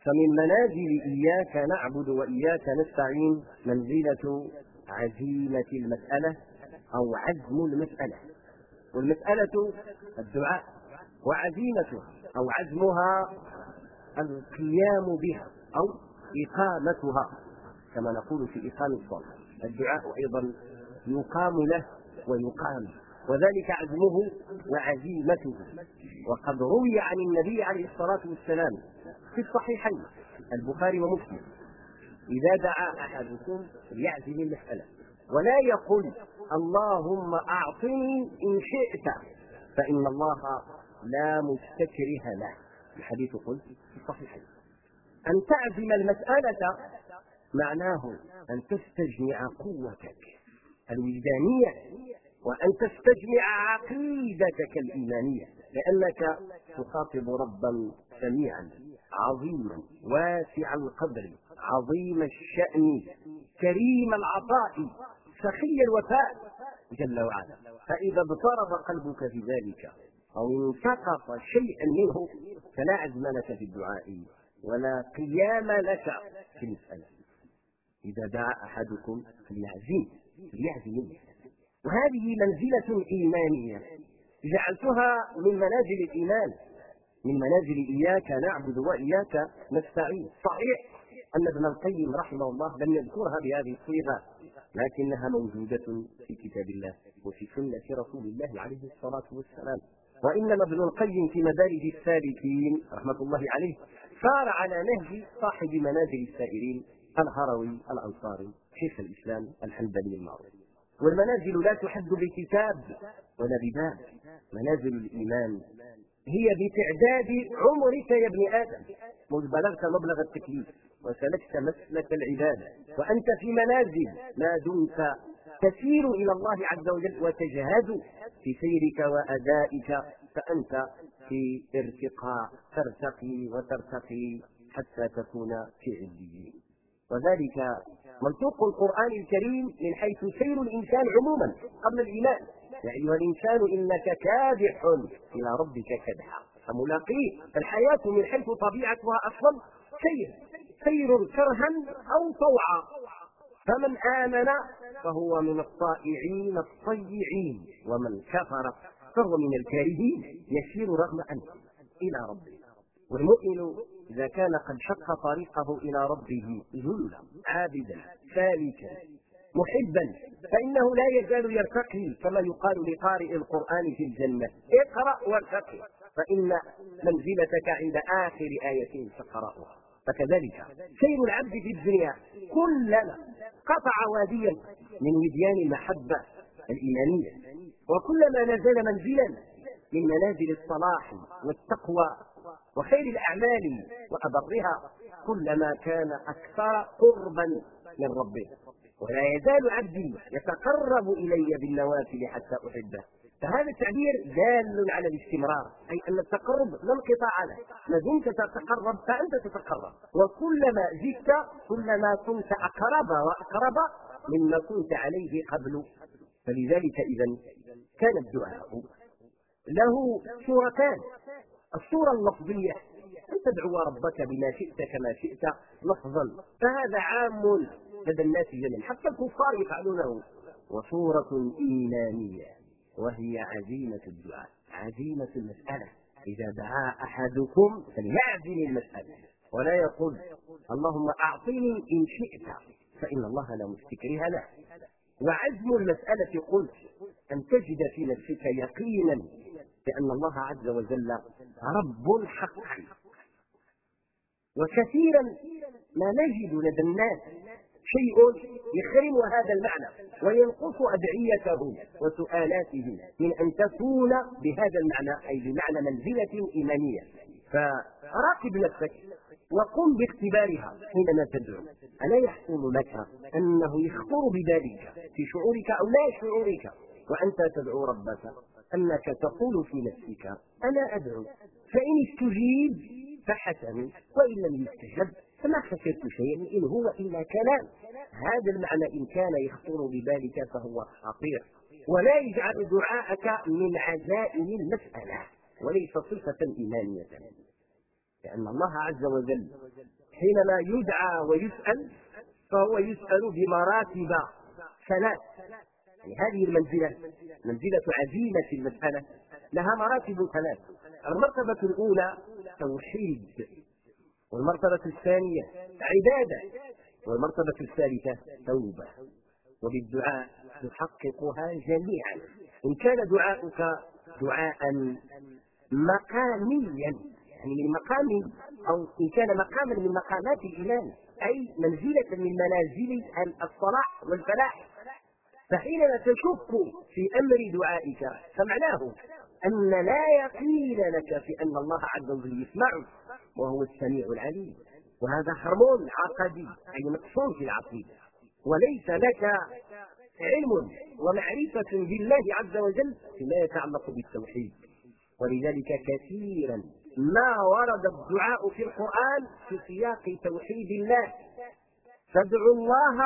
فمن منازل إياك نعبد وإياك نستعين منزلة عزيمة المسألة أو عزم المسألة، والمسألة الدعاء، وعزيمتها أو عزمها القيام بها أو إقامتها، كما نقول في إقام الصلاة. الدعاء أيضا يقام له ويقام، وذلك عزمه وعزيمته. وقد روي عن النبي عليه الصلاة والسلام في الصحيحين البخاري ومسلم: إذا دعا أحدكم ليعزم المسألة ولا يقل اللهم أعطني إن شئت، فإن الله لا مستكره له. الحديث قلت في الصحيحين. أن تعزم المسألة معناه أن تستجمع قوتك الوجدانية وأن تستجمع عقيدتك الإيمانية، لأنك تخاطب ربا سميعا عظيما واسع القدر عظيم الشأن كريم العطاء سخي الوفاء جل وعلا. فإذا اضطرب قلبك في ذلك أو انتقص شيئا منه فلا عزم لك في الدعاء ولا قيام لك في المسألة. إذا دعا أحدكم فليعزم المسألة. وهذه منزلة إيمانية جعلتها من منازل الإيمان، من منازل إياك نعبد وإياك نستعين. صحيح أن ابن القيم رحمه الله لم يذكرها بهذه الصيغة، لكنها موجودة في كتاب الله وفي سنة رسول الله عليه الصلاة والسلام. وإنما ابن القيم في مدارج السالكين رحمة الله عليه سار على نهج صاحب منازل السائرين الهروي الأنصاري شيخ الإسلام الحنبلي المعروف. والمنازل لا تحد بكتاب ولا بباب. منازل الإيمان هي بتعداد عمرك يا ابن آدم، مذ بلغت مبلغ التكليف وسلكت مسلك العبادة، وأنت في منازل ما دمت تسير إلى الله عز وجل وتجهد في سيرك وأدائك، فأنت في ارتقاء ترتقي وترتقي حتى تكون في عليين. وذلك منطوق القرآن الكريم من حيث سير الإنسان عموما قبل الإيمان: يا أيها الإنسان إنك كادح إلى ربك كدحا فملاقيه. الحياة من حيث طبيعتها أصلا سير كرها أو طوعا، فمن آمن فهو من الطائعين الطيعين، ومن كفر فهو من الكارهين يسير رغم أنفه إلى ربه. والمؤمن إذا كان قد شق طريقه إلى ربه ذلا عابدا سالكا محبا فإنه لا يزال يرتقي، كما يقال لقارئ القرآن في الجنة: اقرأ وارتقي فإن منزلتك عند آخر آية تقرأها. فكذلك سير العبد في الدنيا كلما قطع واديا من وديان المحبة الإيمانية، وكلما نزل منزلا من منازل الصلاح والتقوى وخير الأعمال وأبرها، كلما كان أكثر قربا من ربه. ولا يزال عبدي يتقرب إلي بالنوافل حتى أحبه. فهذا التعبير دال على الاستمرار، أي أن التقرب لا انقطاع له، ما دمت تتقرب فأنت تتقرب، وكلما زدت كلما كنت أقرب وأقرب مما كنت عليه قبل. فلذلك إذن كان الدعاء له صورتان: الصورة اللفظية أن تدعو ربك بما شئت كما شئت لفظا، فهذا عام لدى الناس جميعا حتى الكفار يفعلونه، وصورة إيمانية وهي عزيمة الدعاء، عزيمة المسألة. إذا دعا أحدكم فليعزم المسألة ولا يقول اللهم أعطني إن شئت، فإن الله لا مستكره له. وعزم المسألة قلت أن تجد في نفسك يقينا بأن الله عز وجل رب حقا. وكثيرا ما نجد لدى الناس شيء يخرم هذا المعنى وينقص أدعيتهم وسؤالاتهم من أن تكون بهذا المعنى، أي بمعنى منزلة إيمانية. فراقب نفسك وقم باختبارها حينما تدعو. ألا يحصل لك أنه يخطر بذلك في شعورك أو لا شعورك وأنت تدعو ربك، أنك تقول في نفسك أنا أدعو، فإن استجيب فحسن وإن لم يستجب فما خسرت شيئا إن هو إلا كلام. هذا المعنى إن كان يخطر بذلك فهو خطير، ولا يجعل دعاءك من عزائم المسألة وليس صفة إيمانية. لأن الله عز وجل حينما يدعى ويسأل فهو يسأل بمراتب ثلاث. يعني هذه المنزلة، منزلة عزيمة المسألة، لها مراتب ثلاث. المرتبة الأولى توحيد، والمرتبة الثانية عبادة، والمرتبة الثالثة توبة. وبالدعاء تحققها جميعا. إن كان دعاؤك دعاء مقاميا، يعني من مقام، أو إن كان مقاما من مقامات الإيمان، أي منزلة من منازل الصلاح والفلاح، فحينما تشك في أمر دعائك فمعناه أن لا يقين لك في أن الله عز وجل يسمعك وهو السميع العليم، وهذا حرم عقدي، أي نقص في العقيدة، وليس لك علم ومعرفة بالله عز وجل فيما يتعلق بالتوحيد. ولذلك كثيرا ما ورد الدعاء في القرآن في سياق توحيد الله: فادعوا الله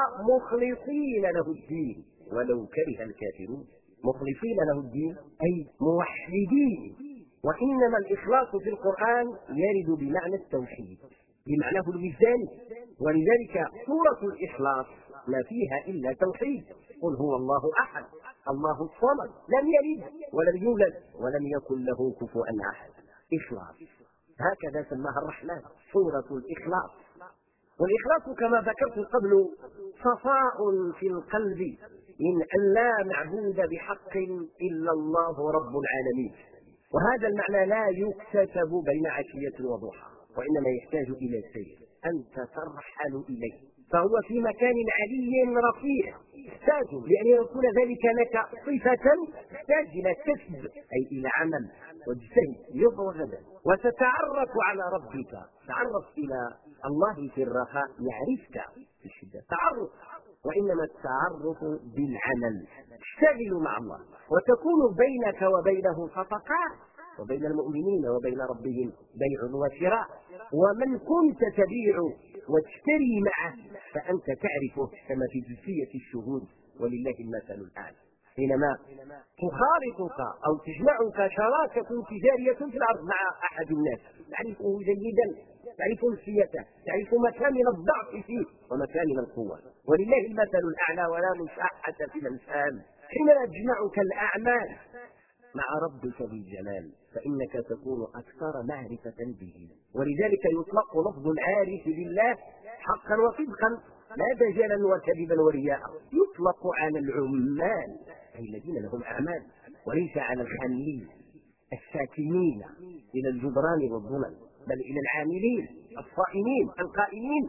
مخلصين له الدين ولو كره الكافرون. مخلصين له الدين أي موحدين. وإنما الإخلاص في القرآن يرد بمعنى التوحيد، بمعناه الميزاني. ولذلك سورة الإخلاص ما فيها إلا توحيد: قل هو الله أحد الله الصمد لم يلد ولم يولد ولم يكن له كفوا أحد. إخلاص، هكذا سماها الرحمن سورة الإخلاص. والإخلاص كما ذكرت قبل صفاء في القلب من أن لا معبود بحق إلا الله رب العالمين. وهذا المعنى لا يكتسب بين عشية وضحى، وإنما يحتاج إلى سير، أنت ترحل إليه، فهو في مكان علي رفيع، يحتاج لأن يكون ذلك لك صفة، تحتاج إلى كسب أي إلى عمل، واجتهد يوم وغدا وتتعرف على ربك. تعرف إلى الله في الرخاء يعرفك في الشدة، تعرف. وإنما التعرف بالعمل، تشتغل مع الله وتكون بينك وبينه صفقات، وبين المؤمنين وبين ربهم بيع وشراء. ومن كنت تبيع وتشتري معه فأنت تعرفه كما في جزئية الشهود، ولله المثل الأعلى. حينما تخالطك أو تجمعك شراكة تجارية في الأرض مع أحد الناس، تعرفه جيدا، تعرف نفسيته، تعرف مكامن الضعف فيه ومكامن القوة، ولله المثل الأعلى ولا مشاحة في الأمثال. حينما تجمعك الأعمال مع ربك بالجلال فإنك تكون أكثر معرفة به. ولذلك يطلق لفظ العارف بالله حقا وصدقا، لا دجلا وكذبا ورياء، يطلق على العمال أي الذين لهم أعمال، وليس على الحاملين الساكنين إلى الجدران والظلم، بل إلى العاملين الصائمين القائمين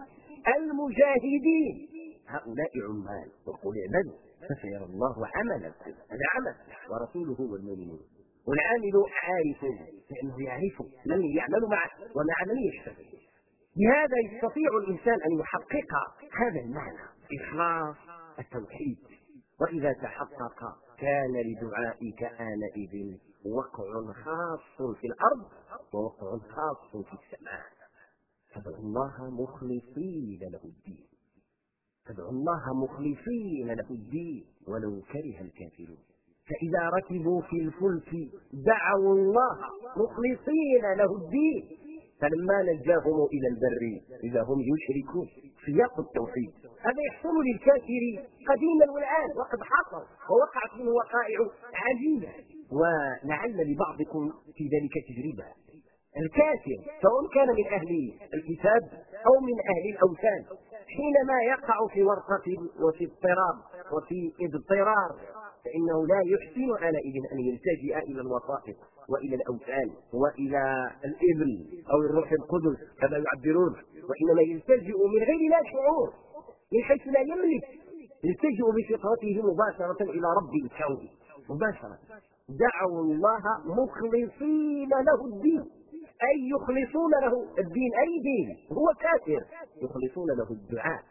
المجاهدين. هؤلاء عمال. وقل اعملوا فسيرى الله عملكم، هذا عمل، ورسوله والمؤمنون. والعامل عارف لأنه يعرف من يعمل معه ومع من يشتغل. بهذا يستطيع الإنسان أن يحقق هذا المعنى، إخلاص التوحيد. وإذا تحقق كان لدعائك آنئذ وقع خاص في الأرض ووقع خاص في السماء. فادعوا الله مخلصين له الدين، فادعوا الله مخلصين له الدين ولو كره الكافرون. فإذا ركبوا في الفلك دعوا الله مخلصين له الدين فلما نجاهم إلى البر إذا هم يشركون. سياق التوحيد هذا يحصل للكافر قديما والآن، وقد حصل ووقعت منه وقائع عجيبة، ولعل لبعضكم في ذلك تجربة. الكافر سواء كان من أهل الكتاب أو من أهل الأوثان حينما يقع في ورطة وفي اضطراب وفي اضطرار فإنه لا يحسن آنئذ أن يلتجئ إلى الوسائط وإلى الأوثان وإلى الإبل أو الروح القدس كما يعبرون، وإنما يلتجئ من غير لا شعور، من حيث لا يملك، يلتجئ بفطرته مباشرة إلى رب الكون مباشرة. دعوا الله مخلصين له الدين، أي يخلصون له الدين، أي دين هو كافر يخلصون له الدعاء،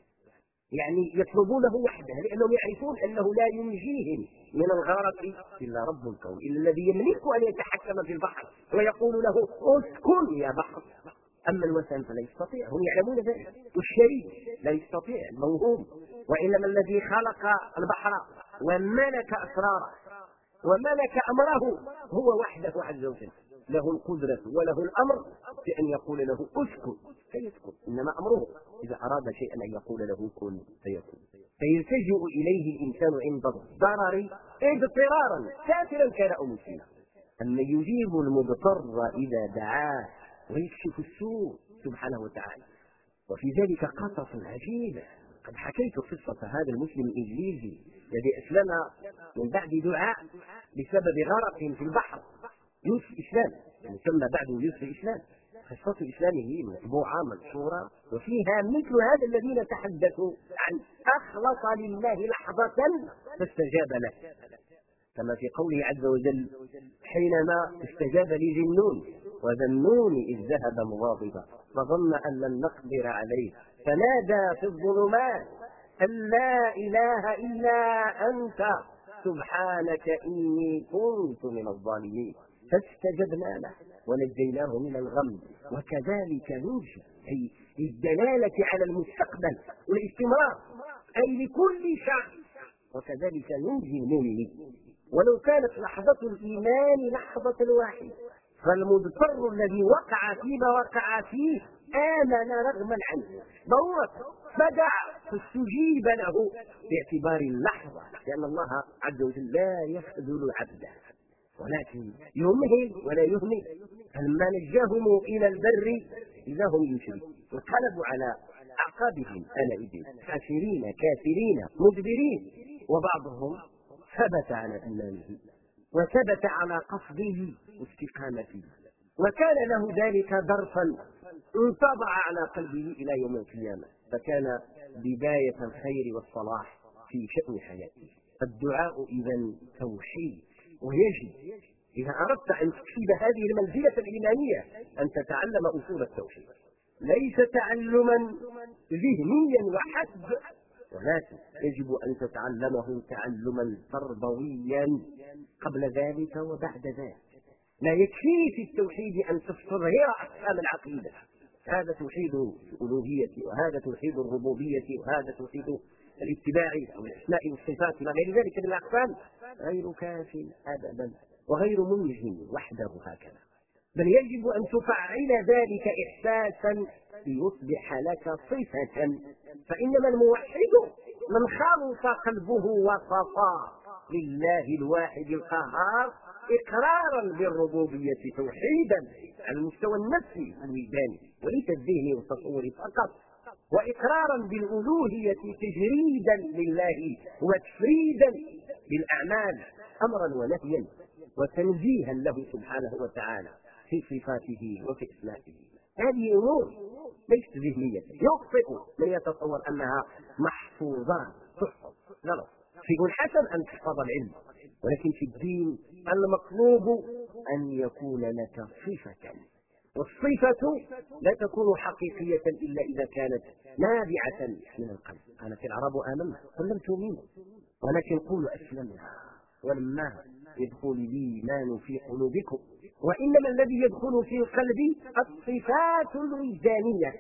يعني يطلبونه وحده، لأنهم يعرفون أنه لا ينجيهم من الغرق إلا رب الكون، إلا الذي يملك أن يتحكم في البحر ويقول له اسكن يا بحر. أما الوثن فلا يستطيع، هم يعلمون ذلك. والشريك لا يستطيع، الموهوم. وإنما الذي خلق البحر وملك أسراره وملك أمره هو وحده عز وجل، له القدرة وله الأمر بأن يقول له اسكن فيسكن، إنما أمره إذا أراد شيئا أن يقول له كن فيكون. فيلتجئ إليه الإنسان عند الضرر اضطرارا كافرا كان أو مسلما. أما يجيب المضطر إذا دعاه ويكشف السوء سبحانه وتعالى. وفي ذلك قصص عجيبة. قد حكيت قصة هذا المسلم الإنجليزي الذي أسلم من بعد دعاء بسبب غرق في البحر، يوسف إسلام، يعني سمى بعده يوسف إسلام. قصة إسلامه مطبوعة منشورة، وفيها مثل هذا الذين تحدثوا عن أخلص لله لحظة فاستجاب له، كما في قوله عز وجل حينما استجاب لذنون وذنون إذ ذهب مغاضبا فظن أن لن نقدر عليه فنادى في الظلمات أن لا إله إلا أنت سبحانك إني كنت من الظالمين فاستجبنا له ونجيناه من الغم وكذلك ننجي، أي الدلالة على المستقبل والاستمرار، أي لكل شخص، وكذلك ننجي المؤمنين. ولو كانت لحظة الإيمان لحظة واحدة فالمضطر الذي وقع فيما وقع فيه آمن رغما عنه ضرورة فدعا فاستجيب له باعتبار اللحظة، لأن الله عز وجل لا يخذل عبده ولكن يمهل ولا يهمل. فلما نجاهم إلى البر إذا هم يشركون وانقلبوا على أعقابهم آنئذ خاسرين كافرين مدبرين، وبعضهم ثبت على إيمانه وثبت على قصده واستقامته، وكان له ذلك درسا انطبع على قلبه إلى يوم القيامة، فكان بداية الخير والصلاح في شأن حياته. الدعاء إذن توحيد، ويجب إذا أردت أن تكسب هذه المنزلة الإيمانية أن تتعلم أصول التوحيد، ليس تعلما ذهنيا وحسب، ولكن يجب أن تتعلمه تعلما تربويا قبل ذلك وبعد ذلك. لا يكفي في التوحيد أن تستظهر أحكام العقيدة، هذا توحيد الألوهية وهذا توحيد الربوبية وهذا توحيد الاتباع أو الأسماء والصفات إلى غير ذلك من الأقسام، غير كاف أبدا وغير منجز وحده هكذا، بل يجب أن تفعل ذلك إحساسا ليصبح لك صفة. فإنما الموحد من خلص قلبه وصفى لله الواحد القهار إقرارا بالربوبية توحيدا على المستوى النفسي الوجداني وليس الذهني والتصوري فقط، وإقرارا بالألوهية تجريدا لله وتفريدا بالأعمال أمرا ونهيا وتنزيها له سبحانه وتعالى في صفاته وفي أسمائه. هذه أمور ليست ذهنية يخطئ من يتصور أنها محفوظات تحفظ، لا، شيء حسن أن تحفظ العلم، ولكن في الدين المطلوب أن يكون لك صفة، والصفة لا تكون حقيقية إلا إذا كانت نابعة من القلب. قالت العرب آمنا قل لم تؤمنوا ولكن قولوا أسلمنا ولما يدخل الإيمان في قلوبكم، وإنما الذي يدخل في القلب الصفات الوجدانية.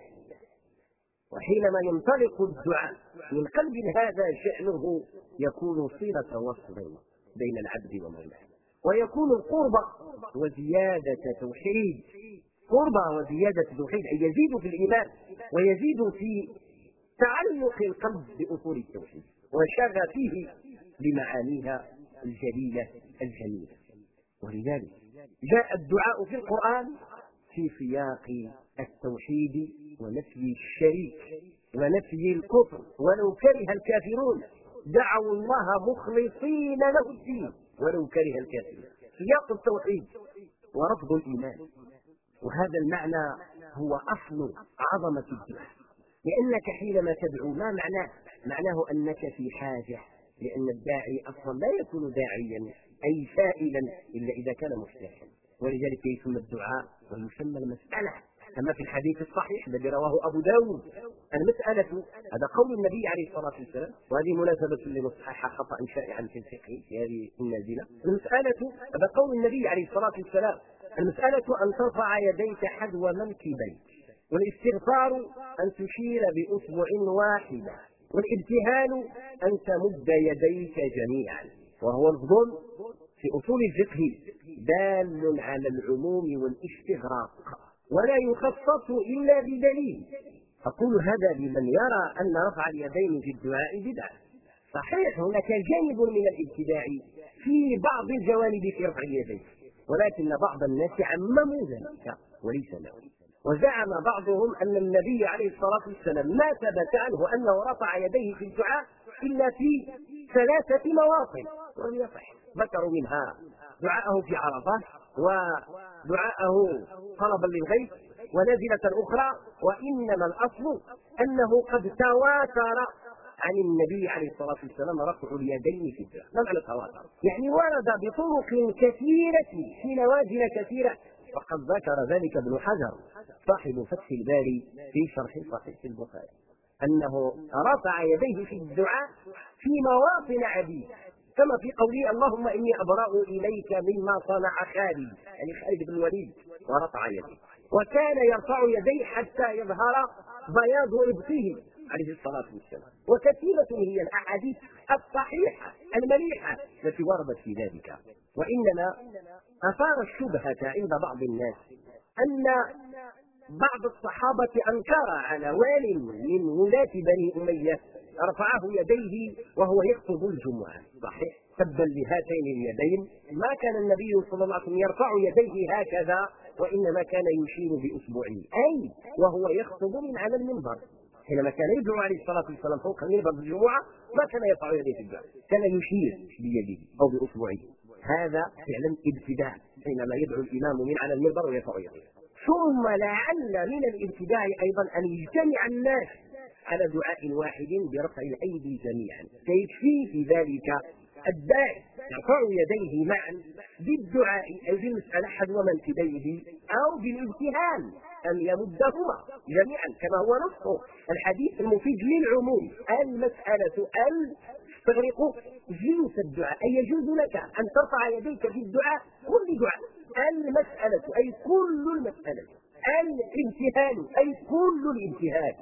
وحينما ينطلق الدعاء من قلب هذا شأنه يكون صلة وصل بين العبد ومولاه، ويكون القرب وزيادة توحيد، قرب وزيادة توحيد أي يزيد في الإيمان ويزيد في تعلق القلب بأصول التوحيد وشغفه بمعانيها الجليلة الجميلة. ولذلك جاء الدعاء في القرآن في سياق التوحيد ونفي الشريك ونفي الكفر، ولو كره الكافرون دعوا الله مخلصين له الدين ولو كره الكافرون، سياق التوحيد ورفض الإيمان. وهذا المعنى هو أصل عظمة الدعاء، لأنك حينما تدعو ما معناه أنك في حاجة، لأن الداعي أصلا لا يكون داعيا أي سائلا إلا إذا كان محتاجا، ولذلك يسمى الدعاء ويسمى المسألة كما في الحديث الصحيح الذي رواه أبو داود. المسألة هذا قول النبي عليه الصلاة والسلام، وهذه مناسبة لنصحح خطأ شائعا في الفقه في هذه النازلة. المسألة هذا قول النبي عليه الصلاة والسلام، المسألة أن ترفع يديك حذو منكبيك، والاستغفار أن تشير بأصبع واحدة، والابتهال أن تمد يديك جميعا، وهو الظلم في أصول الفقه دال على العموم والاستغراق ولا يخصص إلا بدليل. أقول هذا لمن يرى أن رفع اليدين في الدعاء بدعة. صحيح هناك جانب من الابتداع في بعض الجوانب في رفع اليدين، ولكن بعض الناس عمموا ذلك وليس له، وزعم بعضهم أن النبي عليه الصلاة والسلام ما ثبت عنه أنه رفع يديه في الدعاء إلا في 3 مواطن ولم يصح. ذكروا منها دعاءه في عرفة، ودعاءه طلبا للغيث، ونازلة أخرى، وإنما الأصل أنه قد تواتر عن النبي عليه الصلاة والسلام رفع اليدين في الدعاء. ما معنى تواتر؟ يعني ورد بطرق كثيرة في نوازل كثيرة، وقد ذكر ذلك ابن حجر صاحب فتح الباري في شرح صحيح البخاري أنه رفع يديه في الدعاء في مواطن عديدة، كما في قوله اللهم إني أبرأ إليك مما صنع خالد، يعني خالد بن الوليد، ورفع يديه. وكان يرفع يديه حتى يظهر بياض إبطه عليه الصلاة والسلام. وكثيرة هي الأحاديث الصحيحة المليحة التي وردت في ذلك. وإنما أثار الشبهة عند بعض الناس أن بعض الصحابة أنكر على وال من ولاة بني أمية رفعه يديه وهو يخطب الجمعة. صحيح تبا لهاتين اليدين، ما كان النبي صلى الله عليه وسلم يرفع يديه هكذا، وإنما كان يشير بأصبعه، أي وهو يخطب من على المنبر. حينما كان يدعو عليه الصلاة والسلام فوق منبر الجمعة ما كان يرفع يديه في الدعاء، كان يشير بيده أو بأصبعه. هذا فعلا ابتداع حينما يدعو الإمام من على المنبر ويرفع يديه. ثم لعل من الابتداع أيضا أن يجتمع الناس على دعاء واحد برفع الأيدي جميعا، فيكفي في ذلك الداعي يرفع يديه معا بالدعاء أي بالمسألة حذو منكبيه أو بالابتهال أن يمدهما جميعا كما هو نص الحديث المفيد للعموم. المسألة تستغرق جنس الدعاء، أي يجوز لك أن ترفع يديك في الدعاء كل دعاء. المسألة أي كل المسألة، الامتهال أي كل الامتهال،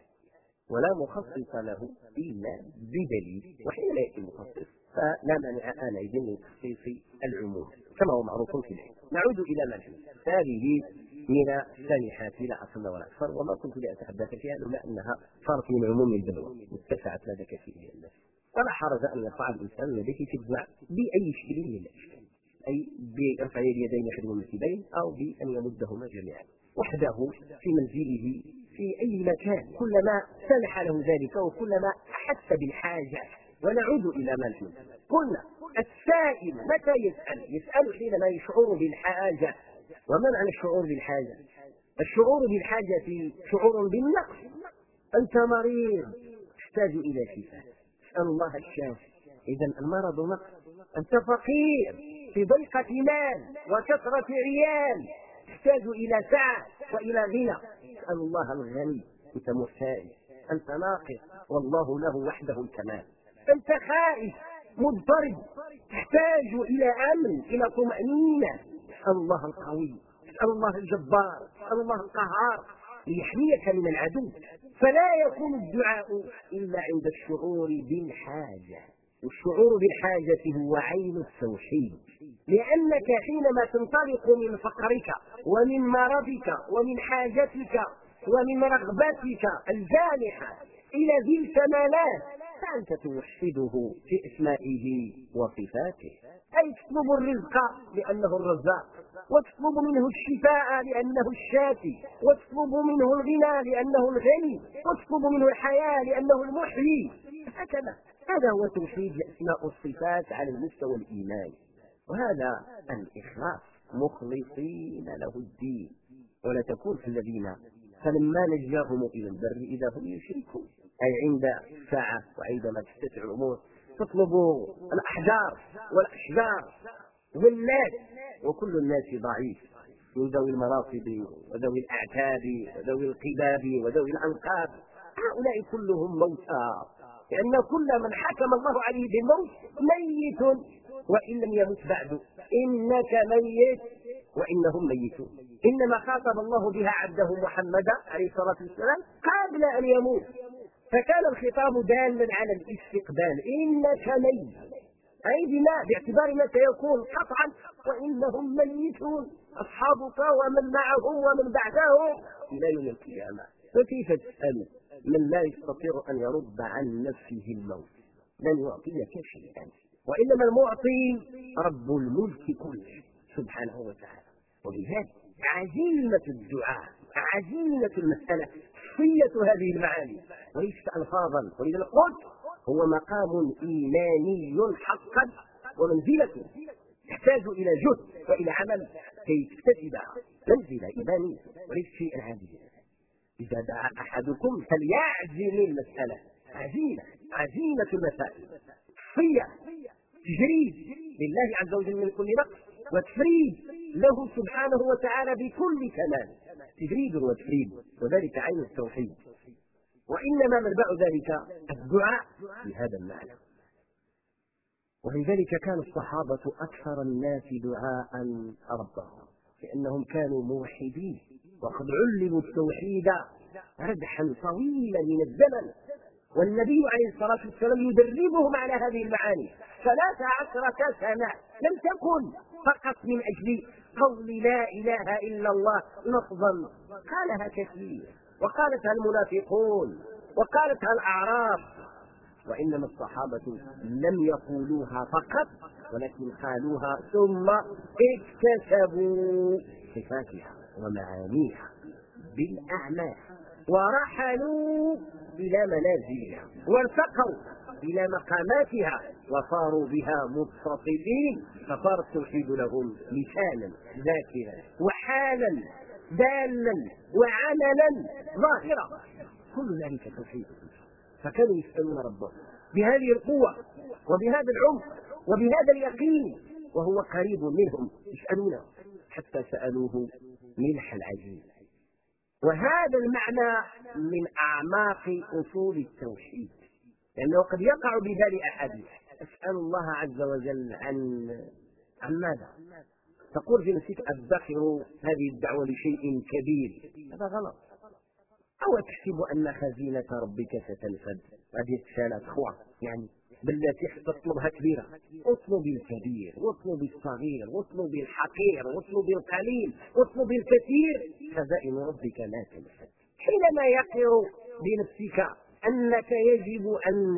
ولا مخصص له إلا بدليل. وحين يأتي المخصص فلا مانع آنئذ من تخصيص العموم كما هو معروف في العلم. نعود إلى منهج هذه من السانحات لا أقل ولا أكثر، وما كنت لأتحدث فيها لولا أنها صارت من عموم البلوى واتسعت لدى كثير من الناس. ولا حرج أن يرفع الإنسان يديه في الدعاء بأي شكل من الأشكال، أي برفع اليدين حذو المنكبين أو بأن يمدهما جميعا وحده في منزله في أي مكان كلما سمح له ذلك وكلما أحس بالحاجة. ونعود إلى ما قلنا السائل متى يسأل حينما يشعر بالحاجة. وما معنى الشعور بالحاجة؟ الشعور بالحاجة شعور بالنقص، أنت مريض تحتاج إلى شفاء، اسأل الله الشافي، إذا المرض نقص. أنت فقير في ضيقة مال وكثرة عيال تحتاج إلى سعة وإلى غنى، اسأل الله الغني، أنت محتاج، أنت ناقص والله له وحده الكمال. أنت خائف مضطرب تحتاج إلى أمن إلى طمأنينة، اسأل الله القوي، اسأل الله الجبار، اسأل الله القهار ليحميك من العدو. فلا يكون الدعاء إلا عند الشعور بالحاجة، والشعور بالحاجة هو عين التوحيد، لأنك حينما تنطلق من فقرك ومن مرضك ومن حاجتك ومن رغبتك الجامحة إلى ذي الكمالات فأنت توحده في أسمائه وصفاته، أي تطلب الرزق لأنه الرزاق، وتطلب منه الشفاء لأنه الشافي، وتطلب منه الغنى لأنه الغني، وتطلب منه الحياة لأنه المحيي. هكذا هذا هو توحيد الأسماء والصفات على المستوى الإيماني، وهذا الإخلاص مخلصين له الدين ولا تكون في الذين فلما نجاهم إلى البر إذا هم يشركون، أي عند الساعة وعندما تتسع الأمور تطلب الأحجار والأشجار والناس، وكل الناس ضعيف من ذوي المناصب وذوي الأعتاب وذوي القباب وذوي الأنقاب، هؤلاء كلهم موتى، لأن كل من حكم الله عليه بالموت ميت وإن لم يمت بعد، إنك ميت وإنهم ميتون. إنما خاطب الله بها عبده محمد عليه الصلاة والسلام قبل أن يموت، فكان الخطاب دالا على الاستقبال، إنك ميت أي بما باعتبار ما سيكون قطعا وإنهم ميتون أصحابك ومن معهم ومن بعدهم إلى يوم القيامة. فكيف تسأل من لا يستطيع أن يرد عن نفسه الموت؟ لن يعطيك شيئا، وإنما المعطي رب الملك كله سبحانه وتعالى. ولذلك عزيمة الدعاء، عزيمة المسألة، صية هذه المعاني وليست ألفاظا. ولذلك قلت هو مقام إيماني حقا ومنزلة تحتاج إلى جهد وإلى عمل كي تكتسبها، منزلة إيمانية وليس شيئا عاديا. إذا دعا أحدكم فليعزم المسألة، عزيمة المسائل، صية، تجريد لله عز وجل من كل نقص وتفريد له سبحانه وتعالى بكل كمال، تجريد وتفريد، وذلك عين التوحيد. وإنما منبع ذلك الدعاء بهذا المعنى. ولذلك كان الصحابة أكثر الناس دعاء ربهم، لأنهم كانوا موحدين وقد علموا التوحيد ردحا طويلا من الزمن، والنبي عليه الصلاة والسلام يدربهم على هذه المعاني 13 سنة. لم تكن فقط من أجل قول لا إله إلا الله لفظا، قالها كثير وقالتها المنافقون وقالتها الأعراب، وإنما الصحابة لم يقولوها فقط ولكن قالوها ثم اكتسبوا صفاتها ومعانيها بالأعمال، ورحلوا إلى منازلها وارتقوا إلى مقاماتها وصاروا بها متصفين، فصار التوحيد لهم لسانا ذاكرا وحالا دالا وعملا ظاهرا، كل ذلك توحيد. فكانوا يسألون ربهم بهذه القوة وبهذا العمق وبهذا اليقين وهو قريب منهم، يسألونه حتى سألوه ملح العجين. وهذا المعنى من أعماق أصول التوحيد، لأنه قد يقع ببال أحدهم أسأل الله عز وجل عن ماذا؟ تقول في نفسك أدخر هذه الدعوة لشيء كبير، هذا غلط. أو تحسب أن خزينة ربك ستنفد، هذه الرسالة أخوة يعني بالتي تطلبها كبيرة، اطلب الكبير واطلب الصغير واطلب الحقير واطلب القليل واطلب الكثير، خزائن ربك لا تنفد. حينما يقر بنفسك أنك يجب أن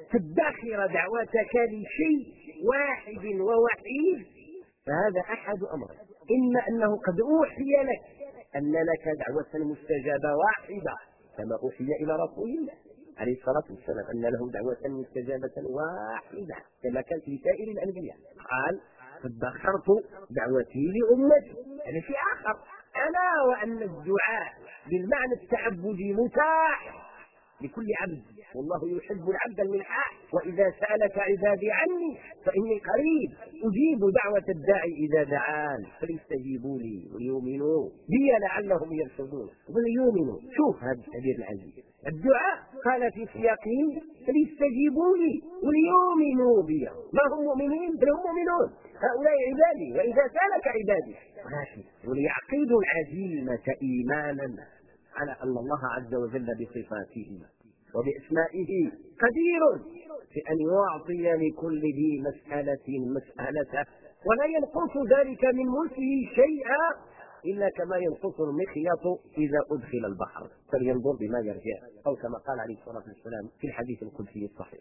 تدخر دعوتك لشيء واحد ووحيد، فهذا أحد أمرين: إما أنه قد أوحي لك أن لك دعوة مستجابة واحدة كما أوحي إلى رسول الله عليه الصلاة والسلام أن له دعوة مستجابة واحدة كما كانت لسائر الأنبياء، قال فادخرت دعوتي لأمتي. هذا شيء آخر. ألا وأن الدعاء بالمعنى التعبدي متاح لكل عبد، والله يحب العبد الملحاح، وإذا سألك عبادي عني فإني قريب أجيب دعوة الداعي إذا دعان فليستجيبوا لي وليؤمنوا بي لعلهم يرشدون. وليؤمنوا، شوف هذا التعبير العزيز، الدعاء قال في سياقه فليستجيبوا لي وليؤمنوا بي، ما هم مؤمنين بل هم مؤمنون، هؤلاء عبادي وإذا سألك عبادي، وليعقدوا العزيمة إيمانا على أن الله عز وجل بصفاته وبأسمائه قدير في أن يعطي لكل ذي مسألته، ولا ينقص ذلك من ملكه شيئا إلا كما ينقص المخيط إذا أدخل البحر، فلينظر بما يرجع، أو كما قال عليه الصلاة والسلام في الحديث القدسي الصحيح: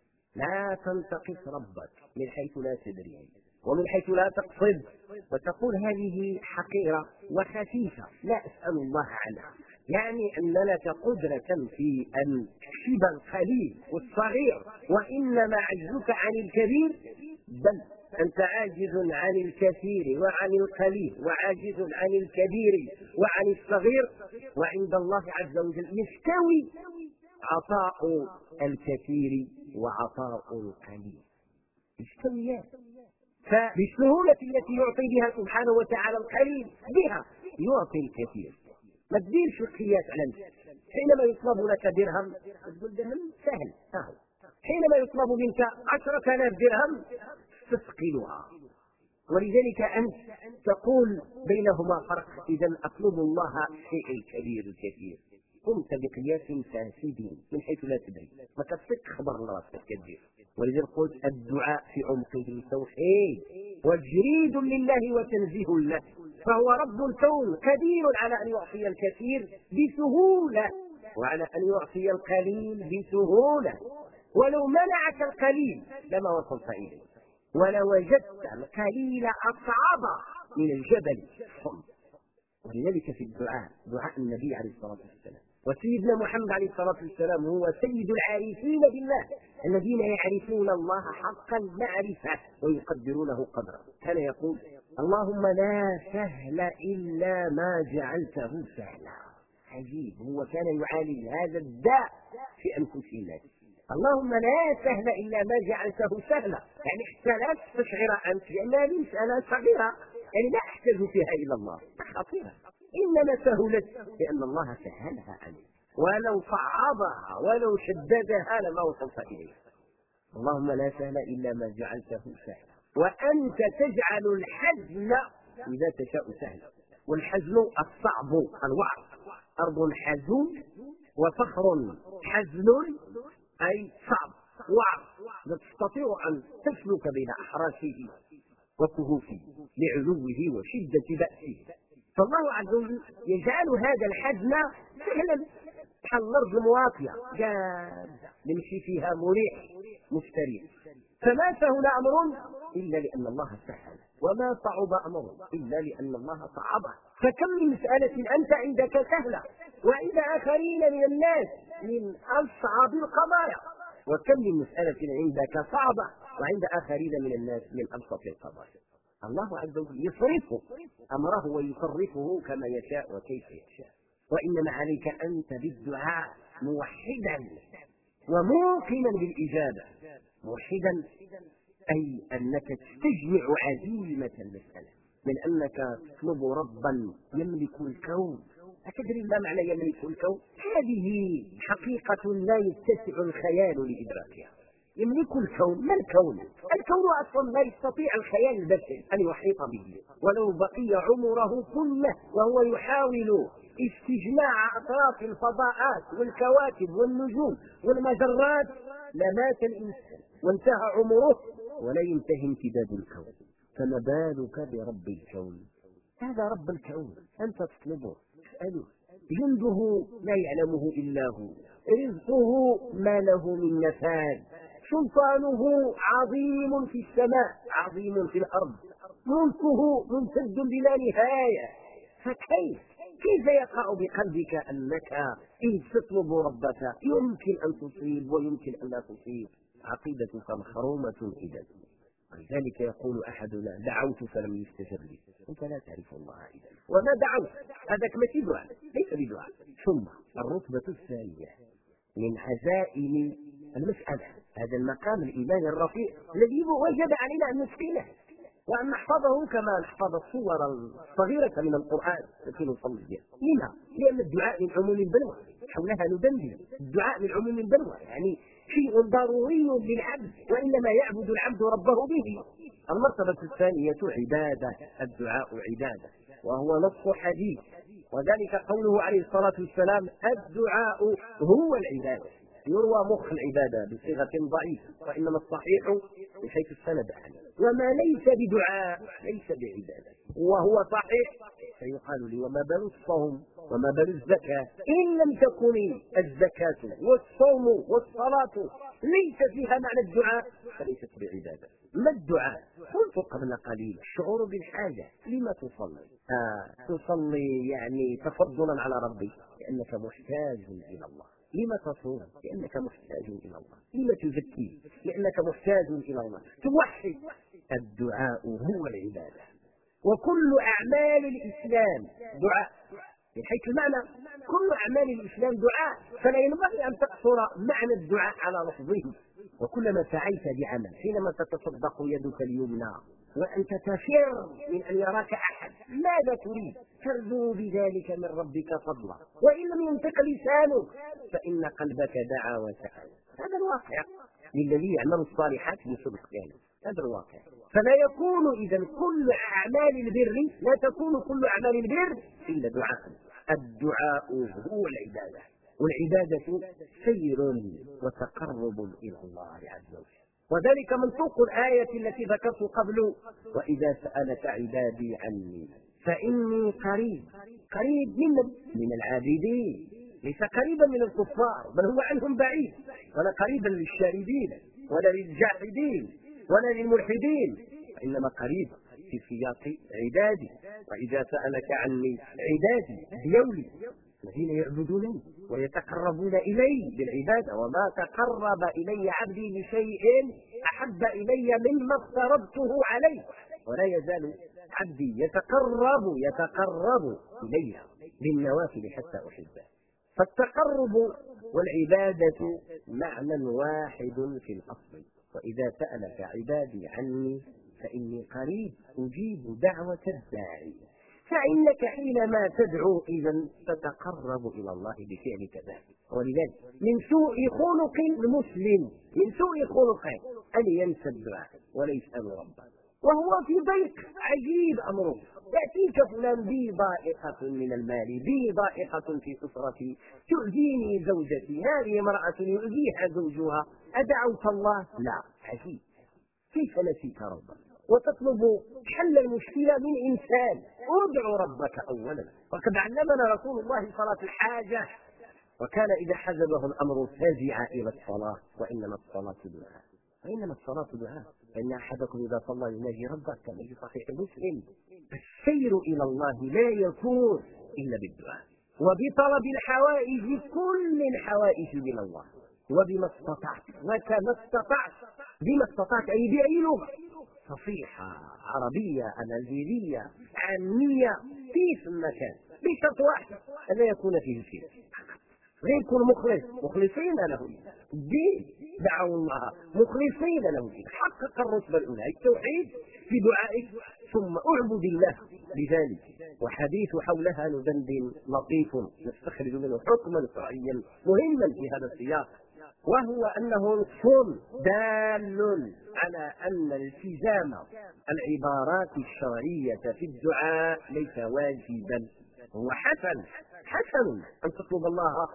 لا تنتقص ربك من حيث لا تدري ومن حيث لا تقصد، وتقول هذه حقيرة وخفيفة لا أسأل الله عنها، يعني أن لك قدرة في أن تكسب القليل والصغير، وإنما عجزك عن الكبير، بل أنت عاجز عن الكثير وعن القليل وعاجز عن الكبير وعن الصغير، وعند الله عز وجل يستوي عطاء الكثير وعطاء القليل، يستويان. فبالسهولة التي يعطي بها سبحانه وتعالى القليل بها يعطي الكثير. ما تديرش القياس على نفسك. حينما يطلب لك درهم تقول درهم سهل، حينما يطلب منك 10,000 درهم تثقلها. ولذلك أنت تقول بينهما فرق، إذا أطلب الله الشيء الكبير الكثير، قمت بقياس فاسد من حيث لا تدري، ما تصدق خبر راسك كثير. ولذلك قلت الدعاء في عمقه توحيد وتجريد لله وتنزيه له، فهو رب الكون قدير على أن يعطي الكثير بسهولة وعلى أن يعطي القليل بسهولة، ولو منعك القليل لما وصلت إليه، ولوجدت القليل أصعب من الجبل الصلب. ولذلك في الدعاء دعاء النبي عليه الصلاة والسلام وسيدنا محمد عليه الصلاة والسلام هو سيد العارفين بالله الذين يعرفون الله حق المعرفة ويقدرونه قدره. كان يقول اللهم لا سهل إلا ما جعلته سهلا. عجيب، هو كان يعالج هذا الداء في أنفس الناس. اللهم لا سهل إلا ما جعلته سهلا، يعني حتى لا تستشعر أنت بأن هذه مسألة صغيرة، يعني لا أحتاج فيها إلى الله، خطيرة، إنما سهلت لأن الله سهلها عليك، ولو صعبها ولو شددها لما وصلت إليها. اللهم لا سهل إلا ما جعلته سهلا وأنت تجعل الحزن إذا تشاء سهلا. والحزن الصعب الوعر، أرض حزون وصخر حزن أي صعب وعر، لا تستطيع أن تسلك بين أحراسه وكهوفه لعلوه وشدة بأسه. فالله عز وجل يجعل هذا الحزن سهلا بحال الأرض المواطية جادة نمشي فيها مريح مستريح. فما سهل أمر إلا لأن الله سهل، وما صعب أمر إلا لأن الله صعبه. فكم من مسألة أنت عندك سهلة وعند آخرين من الناس من أصعب القضايا، وكم من مسألة عندك صعبة وعند آخرين من الناس من أبسط القضايا. الله عز وجل يصرف أمره ويصرفه كما يشاء وكيف يشاء. وإنما عليك أنت بالدعاء موحدا وموقنا بالإجابة. موحدا أي أنك تستجمع عزيمة المسألة، من أنك تطلب ربا يملك الكون. أتدري ما معنى يملك الكون؟ هذه حقيقة لا يتسع الخيال لإدراكها. يملك الكون، ما الكون؟ الكون أصلا لا يستطيع الخيال البشري أن يحيط به، ولو بقي عمره كله وهو يحاول استجماع أطراف الفضاءات والكواكب والنجوم والمجرات لمات الإنسان وانتهى عمره ولا ينتهي امتداد الكون. فما بالك برب الكون؟ هذا رب الكون أنت تطلبه تسأله، جنده لا يعلمه إلا هو، رزقه ما له من نفاذ، سلطانه عظيم في السماء عظيم في الأرض، ملكه ممتد بلا نهاية. كيف يقع بقلبك أنك إن تطلب ربك يمكن أن تصيب ويمكن أن لا تصيب؟ عقيدتك مخرومة إذا. ولذلك يقول أحدنا دعوت فلم يستجب لي. أنت لا تعرف الله إذا، وما دعوت هذاك ماشي دعاء، ليس بدعاء. ثم الرتبة الثانية من عزائم المسألة، هذا المقام الإيماني الرفيع الذي وجب علينا أن نتقنه وأن نحفظه كما نحفظ الصور الصغيرة من القرآن التي نصلي بها. لما؟ لأن الدعاء من عموم البلوى، حولها ندندن. الدعاء من عموم البلوى يعني شيء ضروري للعبد، وإنما يعبد العبد ربه به. المرتبة الثانية عبادة، الدعاء عبادة، وهو نص حديث، وذلك قوله عليه الصلاة والسلام الدعاء هو العبادة. يروى مخ العبادة بصيغة ضعيفة، وإنما الصحيح من حيث السند عنه. وما ليس بدعاء ليس بعبادة، وهو صحيح فيقال لي وما بال الصوم وما بال الزكاة؟ إن لم تكن الزكاة والصوم والصلاة ليس فيها معنى الدعاء فليست بعبادة. ما الدعاء؟ قلت قبل قليل الشعور بالحاجة. لما تصلي؟ تصلي يعني تفضلا على ربك لأنك محتاج إلى الله. لما تصوم؟ لأنك محتاج إلى الله. لما تزكي؟ لأنك محتاج إلى الله. توحد. الدعاء هو العبادة، وكل أعمال الإسلام دعاء من حيث المعنى. كل أعمال الإسلام دعاء، فلا ينبغي أن تقصر معنى الدعاء على لفظه. وكلما سعيت بعمل، حينما تتصدق يدك اليمنى وأنت تفر من أن يراك أحد، ماذا تريد؟ ترجو بذلك من ربك فضلا، وإن لم ينطق لسانك فإن قلبك دعا وسأل. هذا الواقع للذي يعمل الصالحات بصدق يعني. هذا الواقع. فلا يكون إذا كل أعمال البر، لا تكون كل أعمال البر إلا دعاء. الدعاء هو العبادة، والعبادة سير وتقرب إلى الله عز وجل. وذلك منطوق الآية التي ذكرت قبل: وإذا سألك عبادي عني فإني قريب. قريب من العابدين، ليس قريبا من الكفار، بل هو عنهم بعيد، ولا قريبا للشاردين ولا للجاحدين ولا للملحدين، وإنما قريب في سياق عبادي. وإذا سألك عني عبادي ديولي الذين يعبدونني ويتقربون إلي بالعبادة، وما تقرب إلي عبدي بشيء أحب إلي مما افترضته عليه، ولا يزال عبدي يتقرب إلي بالنوافل حتى أحبه. فالتقرب والعبادة معنى واحد في الأصل. وإذا سألك عبادي عني فإني قريب أجيب دعوة الداعي. فإنك حينما تدعو إذا تتقرب إلى الله بفعلك ذلك. ولذلك من سوء خلق المسلم، من سوء خلقه أن ينسى الدعاء ولا يسأل ربه وهو في ضيق عجيب أمره. يأتيك فلان بي ضائقة من المال، بي ضائقة في أسرتي، تؤذيني زوجتي، هذه امرأة يؤذيها زوجها، أدعوت الله؟ لا. عجيب، كيف نسيت ربك وتطلب حل المشكلة من إنسان؟ ادعو ربك أولا. وقد علمنا رسول الله صلاة الحاجة، وكان إذا حزبه الأمر فزع إلى الصلاة، وإنما الصلاة دعاء، وإنما الصلاة دعاء، فإن أحدكم إذا صلى يناجي ربه كما في صحيح مسلم. السير إلى الله لا يكون إلا بالدعاء وبطلب الحوائج، كل الحوائج من الله، وبما استطعت وكما استطعت. بما استطعت أي بأي لغة، فصيحة، عربية، أمازيغية، عامية، في المكان، بشرط واحد: أن يكون فيه شيء، غير مخلص، مخلصين له الدين، دعوا الله مخلصين له الدين. حقق الرتبة الأولى التوحيد في دعائك، ثم اعبد الله بذلك. وحديث حول هذا ذنب لطيف نستخرج منه حكما شرعيا مهما في هذا السياق، وهو أنه نص دال على أن التزام العبارات الشرعية في الدعاء ليس واجبا. هو حسن أن تطلب الله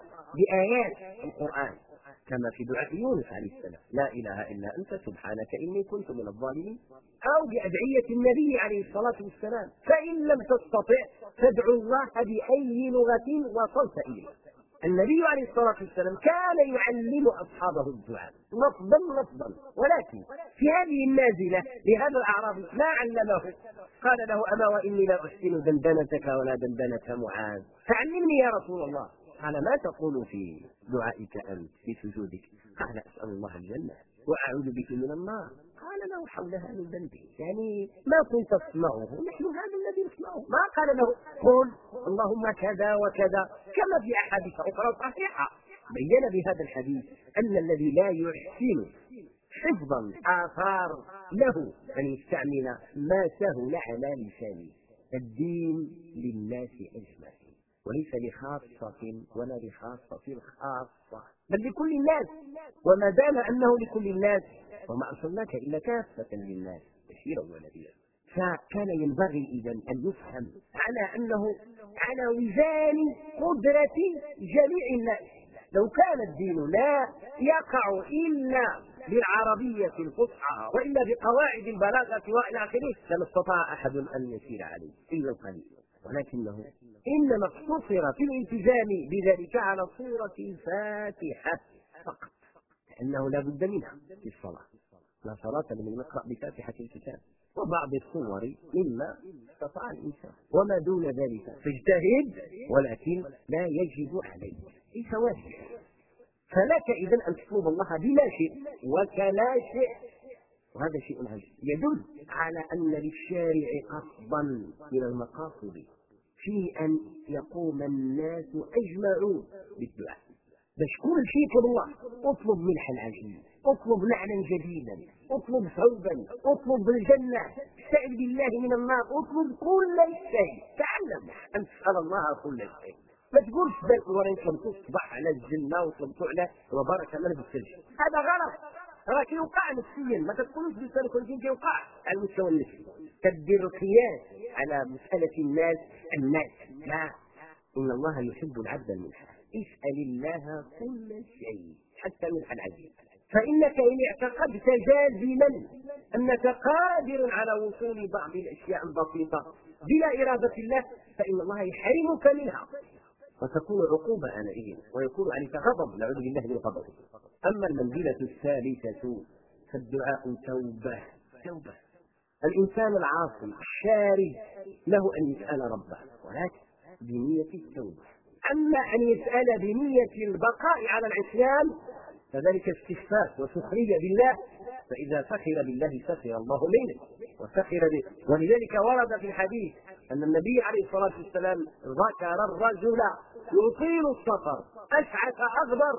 بآيات القرآن كما في دعاء يونس عليه السلام: لا إله إلا أنت سبحانك إني كنت من الظالمين، أو بأدعية النبي عليه الصلاة والسلام. فإن لم تستطع فادعو الله بأي لغة وصلت إليه. النبي عليه الصلاة والسلام كان يعلم أصحابه الدعاء لفظا، ولكن في هذه النازلة لهذا الأعرابي ما علمه، قال له: أما وإني لا أحسن دندنتك ولا دندنة معاذ، فعلمني يا رسول الله. قال: ما تقول في دعائك أنت في سجودك؟ قال: أسأل الله الجنة وأعوذ بك من النار. قال له: حول هذا الذنب، يعني ما كنت تسمعه، نحن هذا الذي نسمعه. ما قال له: قل اللهم كذا وكذا كما في أحاديث أخرى صحيحة. بين بهذا الحديث أن الذي لا يحسن حفظا آثار له أن يستعمل ما سهل على لسانه. الدين للناس أجمعين، وليس لخاصة ولا لخاصة الخاصة، بل لكل الناس. وما دام أنه لكل الناس وما أرسلناك إلا كافة للناس بشيرا ونذيرا. فكان ينبغي إذن أن يفهم على أنه على وزان قدرة جميع الناس. لو كان الدين لا يقع إلا بالعربية الفصحى وإلا بقواعد البلاغة وإلى آخره لما استطاع أحد أن يسير عليه إلا القليل، ولكنه إنما اقتصر في الالتزام بذلك على صورة الفاتحة فقط، لأنه لا بد منها في الصلاة. لا صلاة لمن يقرأ بفاتحة الكتاب وبعض الصور مما استطاع الإنسان، وما دون ذلك فاجتهد، ولكن لا يجب عليك، ليس واجب. فلك إذن أن تطلب الله بما شئت وكلا شئت، وهذا شيء عجيب يدل على أن للشارع قصدا من المقاصد في أن يقوم الناس أجمعون بالدعاء. باش كل شيء يطلب الله، اطلب ملحا عجيب، اطلب لعنا جديدا، اطلب ثوبا، اطلب الجنة، استعذ بالله من النار، اطلب كل شيء. تعلم أن تسأل الله كل شيء. ما تقولش بالك ورينكم تصبح على الجنة وطلبتوا على وبارك الله بالسلج، هذا غلط. راك يوقع نفسيا، ما تقولوش بلسانك ولكن يوقع على المستوى النفسي. تدير القياس على مسألة الناس لا، إن الله يحب العبد الملحد. اسأل الله كل شيء حتى ملح العجيب. فإنك إن اعتقدت جازما أنك قادر على وصول بعض الأشياء البسيطة بلا إرادة الله فإن الله يحرمك منها وتكون عقوبة آنئذ ويكون عليك غضب، نعوذ بالله من غضبه. أما المنزلة الثالثة فالدعاء توبة. الإنسان العاصي الشارد له أن يسأل ربه ولكن بنية التوبة. أما أن يسأل بنية البقاء على العصيان فذلك استخفاف وسخرية بالله، فإذا سخر بالله سخر الله منه وسخر به. ولذلك ورد في الحديث أن النبي عليه الصلاة والسلام ذكر الرجل يطيل السفر أشعث أغبر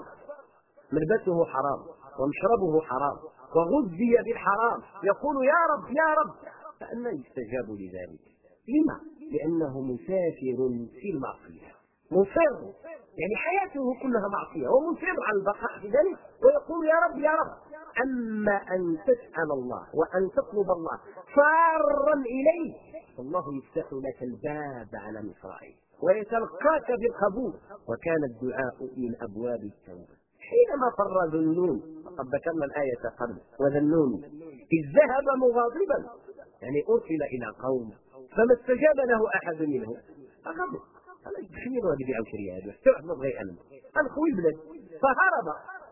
ملبسه حرام ومشربه حرام وغذي بالحرام يقول يا رب فأنا يستجاب لذلك؟ لما؟ لأنه مسافر في المعصية، مصر يعني حياته كلها معصية ومصر على البقاء في ذلك ويقول يا رب. أما أن تسأل الله وأن تطلب الله فارا إليه فالله يفتح لك الباب على مصراعيه ويتلقاك بالقبول. وكان الدعاء من أبواب التوبة. حينما فر ذنون فقد ذكرنا الآية قبل وذنون إذ ذهب مغاضبا يعني أرسل إلى قوم فما استجاب له أحد منهم فغضب قال يدخلوا هذه بعشر هذا استعمل غير أمن ألقوا البلد فهرب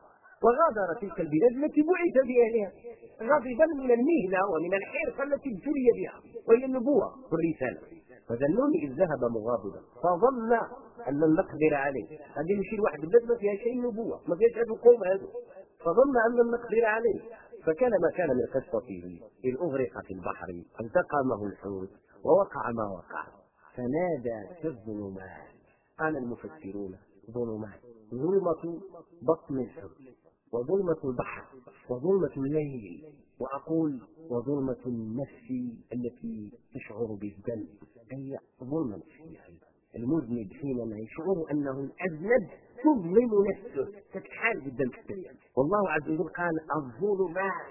وغادر تلك البلاد التي بعث بأهلها غاضبا من المهنة ومن الحرص التي ابتلي بها وهي النبوة والرسالة. فذنون إذ ذهب مغاضبا فظن أن لن نقدر عليه. هذه يشير واحد البلد ما فيها شيء نبوة ما فيهاش هذا القوم هذا فظن أن لن نقدر عليه فكان ما كان من قصته إذ أغرق في البحر التقمه الحوت ووقع ما وقع فنادى في الظلمات. قال المفسرون ظلمات ظلمة بطن الحوت وظلمة البحر وظلمة الليل وأقول وظلمة النفس التي تشعر بالذنب أي ظلمة نفسية. المذنب حينما يشعر أنه أذنب تظلم نفسه تتحال بالذنب. والله عز وجل قال الظلمات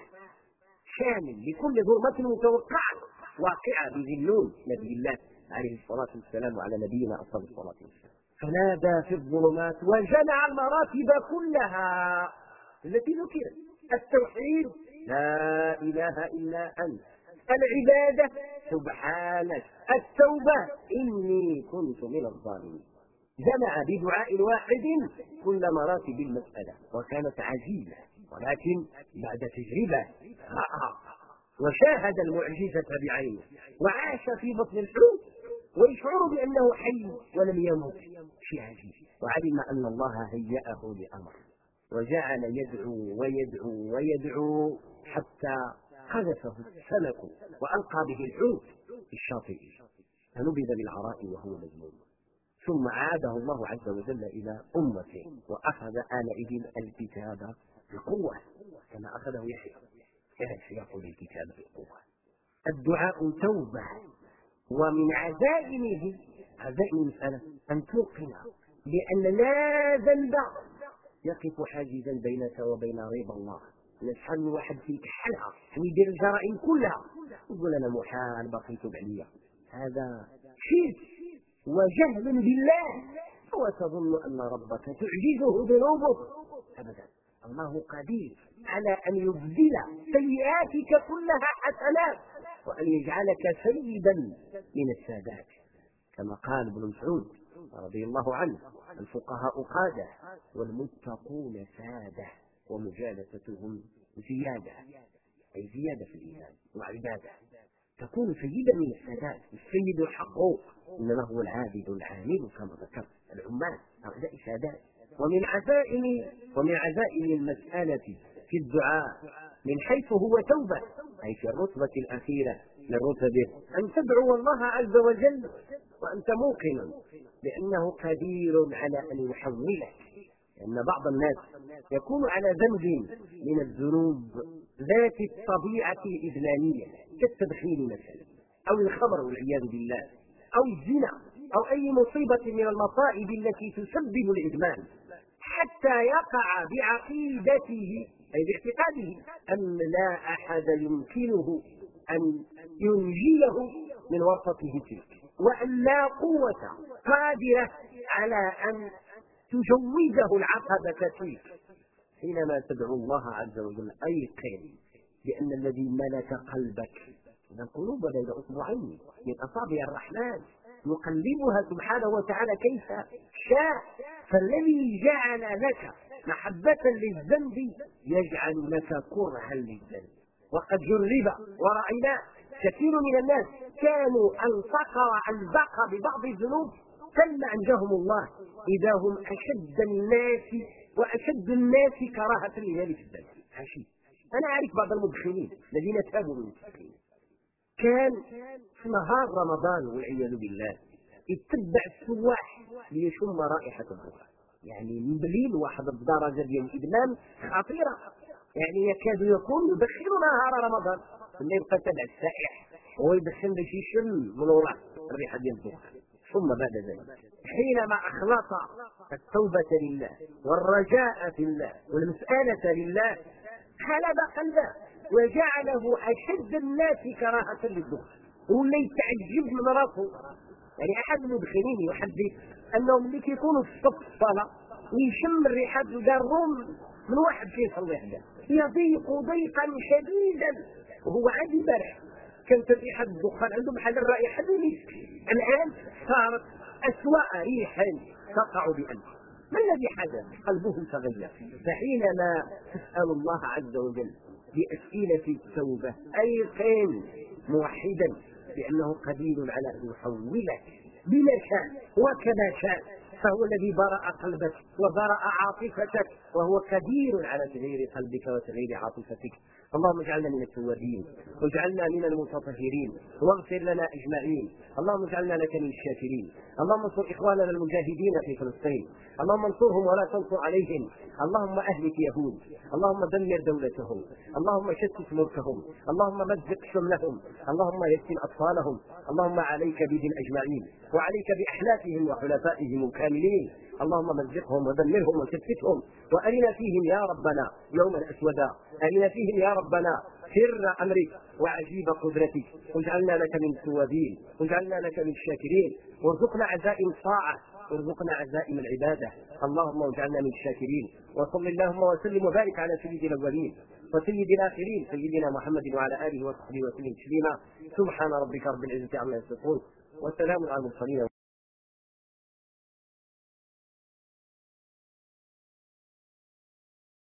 شامل لكل ظلمة متوقعة واقعة بذنون نبي الله عليه الصلاة والسلام وعلى نبينا أفضل الصلاة والسلام. فنادى في الظلمات وجمع المراتب كلها التي ذكرت: التوحيد لا إله إلا أنت، العبادة سبحانك، التوبة إني كنت من الظالمين. جمع بدعاء واحد كل مراتب المسألة وكانت عجيبة، ولكن بعد تجربة رأى وشاهد المعجزة بعينه وعاش في بطن الحوت ويشعر بأنه حي ولم يمت شيء عجيب، وعلم أن الله هيأه لأمر وجعل يدعو ويدعو حتى قذفه السمك وألقى به الحوت في الشاطئ فنبذ بالعراء وهو مجنون. ثم عاده الله عز وجل إلى أمته وأخذ آنئذ الكتاب بقوة كما أخذه يحيى يأخذ الكتاب بقوة. الدعاء توبة، ومن عزائمه عزائم المسألة أن توقن بأن لا ذنب يقف حاجزا بينك وبين رضا الله. نسحل واحد فيك حلقة ويدير الجرائم كلها يقول أنا محال بقيت عليا، هذا شرك وجهل بالله، وتظن أن ربك تعجزه ذنوبك. أبدا، الله قدير على أن يبدل سيئاتك كلها حسنات وأن يجعلك سيدا من السادات، كما قال ابن مسعود رضي الله عنه: الفقهاء قادة والمتقون سادة ومجالستهم زيادة، أي زيادة في الإيمان وعبادة. تكون سيدا من السادات. السيد الحق إنما هو العابد العامل كما ذكر العمال هؤلاء سادات. ومن عزائم المسألة في الدعاء من حيث هو توبة، أي في الرتبة الأخيرة من رتبه، أن تدعو الله عز وجل وأنت موقن بأنه قدير على أن يحولك، لأن بعض الناس يكون على ذنب من الذنوب ذات الطبيعة الإذلالية كالتدخين مثلا أو الخمر والعياذ بالله أو الزنا أو أي مصيبة من المصائب التي تسبب الإدمان، حتى يقع بعقيدته أي باعتقاده أن لا أحد يمكنه أن ينجيه من ورطته تلك، وأن لا قوة قادرة على أن تجوزه العقبة تلك، حينما تدعو الله عز وجل أيقن بأن الذي ملك قلبك، إن القلوب بين أصبعين من أصابع الرحمن يقلبها سبحانه وتعالى كيف شاء. فالذي جعل لك محبة للذنب يجعل لك كرها للذنب. وقد جرب ورأينا كثير من الناس كانوا ألبق ببعض الذنوب ثم أنجاهم الله، إذا هم أشد الناس كراهة لذلك الذنب. أنا أعرف بعض المدخنين الذين تابوا من المدخنين، كان في نهار رمضان والعياذ بالله يتبع السواح ليشم رائحة الدخان، يعني من بليل واحد الدرجة ديال الإدمان خطيرة، يعني يكاد يكون يدخن نهار رمضان ثم يبقى تبع السائح ويدخن باش يشم من وراء الريحة ديال الدخان. ثم بعد ذلك حينما أخلص التوبة لله والرجاء في الله والمسألة لله قلب قلبه وجعله أشد الناس كراهة للدخان، ولا يتعجب من راسه. يعني أحد المدخنين يحدث أنهم اللي كيكونوا في الصلاة ويشم الريحة الجارهم من واحد كيصلي وحده يضيق ضيقا شديدا، وهو عادي البارح كانت ريحة الدخان عنده بحال الرائحة المسك، الآن صارت أسوأ ريحا تقع بأنفه. ما الذي حدث؟ قلبه تغير. فحينما تسأل الله عز وجل بأسئلة التوبة أيقن موحدا بأنه قدير على أن يحولك بما شاء وكما شاء، فهو الذي برأ قلبك وبرأ عاطفتك، وهو قدير على تغيير قلبك وتغيير عاطفتك. اللهم اجعلنا من التوابين واجعلنا من المتطهرين واغفر لنا أجمعين. اللهم اجعلنا لك من الشاكرين. اللهم انصر إخواننا المجاهدين في فلسطين، اللهم انصرهم ولا تنصر عليهم. اللهم أهلك يهود، اللهم دمر دولتهم، اللهم شتت ملكهم، اللهم مزق شملهم، اللهم يسكن أطفالهم. اللهم عليك بهم أجمعين وعليك بأحلافهم وحلفائهم الكاملين. اللهم مزقهم ودمرهم وشتتهم، وأرنا فيهم يا ربنا يوما أسودا، أرنا فيهم يا ربنا سر أمرك وعجيب قدرتك، واجعلنا لك من التوابين واجعلنا لك من الشاكرين، وارزقنا عزائم الطاعة وارزقنا عزائم العبادة. اللهم اجعلنا من الشاكرين. وصل اللهم وسلم وبارك على سيد الأولين وسيد الآخرين سيدنا محمد وعلى آله وصحبه وسلم تسليما. سبحان ربك رب العزة عما يصفون وسلام على المرسلين.